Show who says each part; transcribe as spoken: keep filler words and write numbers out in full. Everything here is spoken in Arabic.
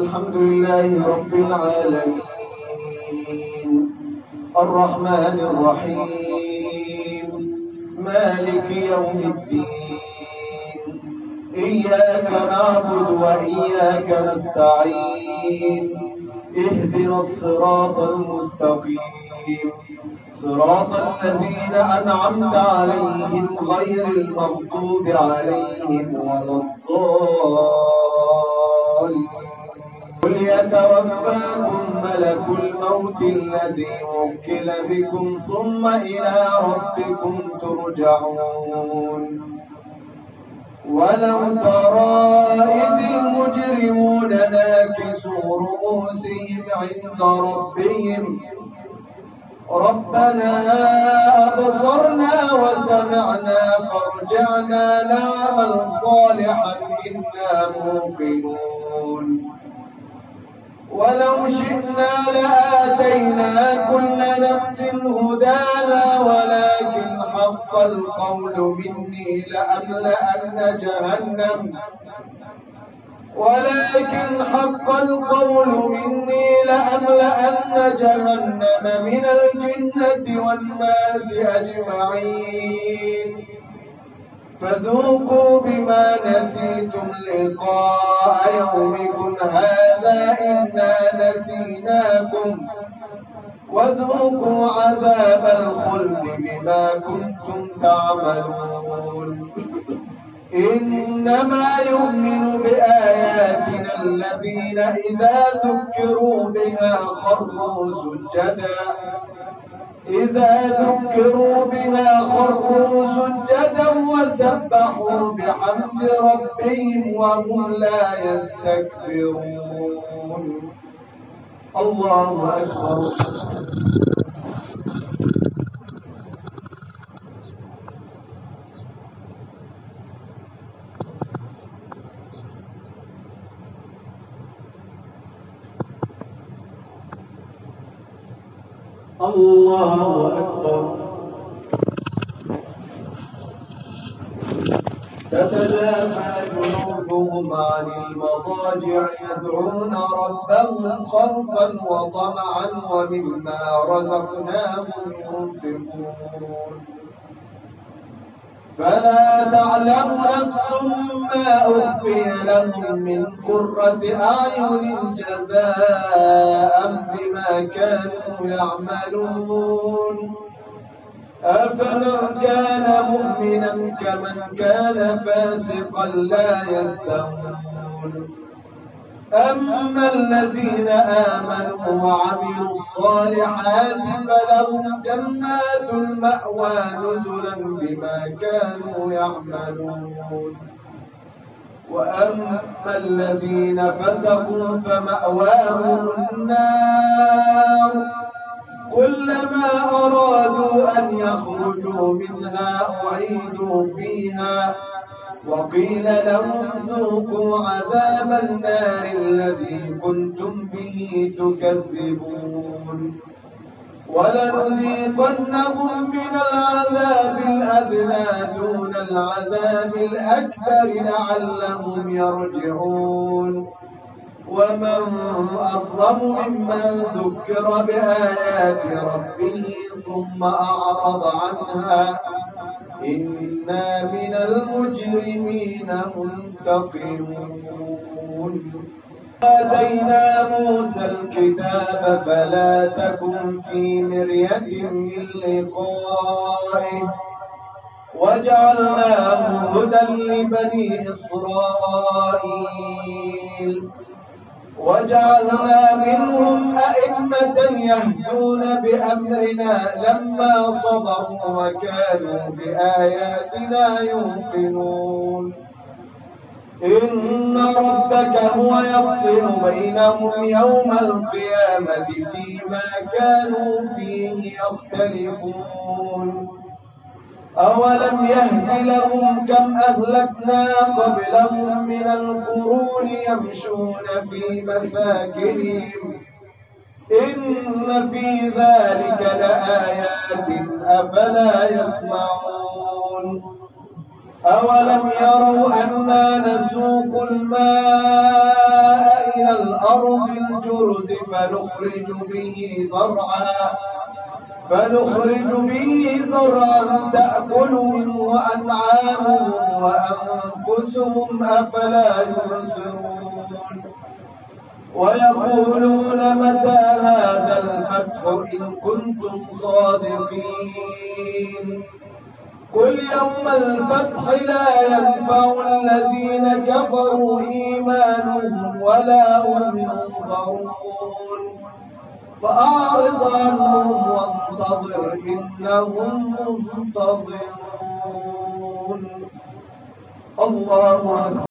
Speaker 1: الحمد لله رب العالمين الرحمن الرحيم مالك يوم الدين إياك نعبد وإياك نستعين اهدنا الصراط المستقيم صراط الذين أنعمت عليهم غير المغضوب عليهم ولا الضالين قل يتوفاكم ملك الموت الذي وكل بكم ثم إلى ربكم ترجعون ولو ترى إذ المجرمون ناكسوا رؤوسهم عند ربهم ربنا أبصرنا وسمعنا فارجعنا نعمل صالحا إنا موقنون ولو شئنا لآتينا كل نفس هداها ولكن حق القول مني لأملأن جهنم ولكن حق القول مني لأملأن جهنم من الجنة والناس أجمعين فذوقوا بما نسيتم لقاء يومكم هذا إنا نسيناكم وذوقوا عذاب الخلد بما كنتم تعملون إنما يؤمن بآياتنا الذين إذا ذكروا بها خروا سجدا إذا ذكروا بها خروا سجدا وسبحوا بحمد ربهم وهم لا يستكبرون الله أكبر الله أكبر تتجافى جنوبهم عن المضاجع يدعون ربهم خوفا وطمعا ومما رزقناهم ينفقون فلا تعلم نفس ما أخفي لهم من قرة أعين جزاء بما كانوا يعملون أفمن كان مؤمنا كمن كان فاسقا لا يستوون أما الذين آمنوا وعملوا الصالحات فلهم جنات المأوى نزلا بما كانوا يعملون وأما الذين فسقوا فمأواهم النار كلما أرادوا أن يخرجوا منها أعيدوا فيها وقيل لهم ذوقوا عذاب النار الذي كنتم به تكذبون ولنذيقنهم من العذاب الأدنى دون العذاب الأكبر لعلهم يرجعون ومن أظلم ممن ذكر بآيات ربه ثم أعرض عنها إنا من المجرمين منتقمون آتينا موسى الكتاب فلا تكن في مرية من لقائه وجعلناه هدى لبني إسرائيل وجعلنا منهم أئمة يهدون بأمرنا لما صبروا وكانوا بآياتنا يوقنون إن ربك هو يفصل بينهم يوم القيامة فيما كانوا فيه يختلفون أولم يهد لهم كم أهلكنا قبلهم من القرون يمشون في مساكنهم إن في ذلك لآيات أفلا يسمعون أولم يروا أنا نسوق الماء إلى الأرض الجرز فنخرج به زرعا فنخرج به زرعا تأكل منه أنعامهم وأنفسهم أفلا يبصرون ويقولون متى هذا الفتح إن كنتم صادقين قل يوم الفتح لا ينفع الذين كفروا إيمانهم ولا هم ينظرون فأعرض عنهم وانتظر إنهم منتظرون. الله أكبر.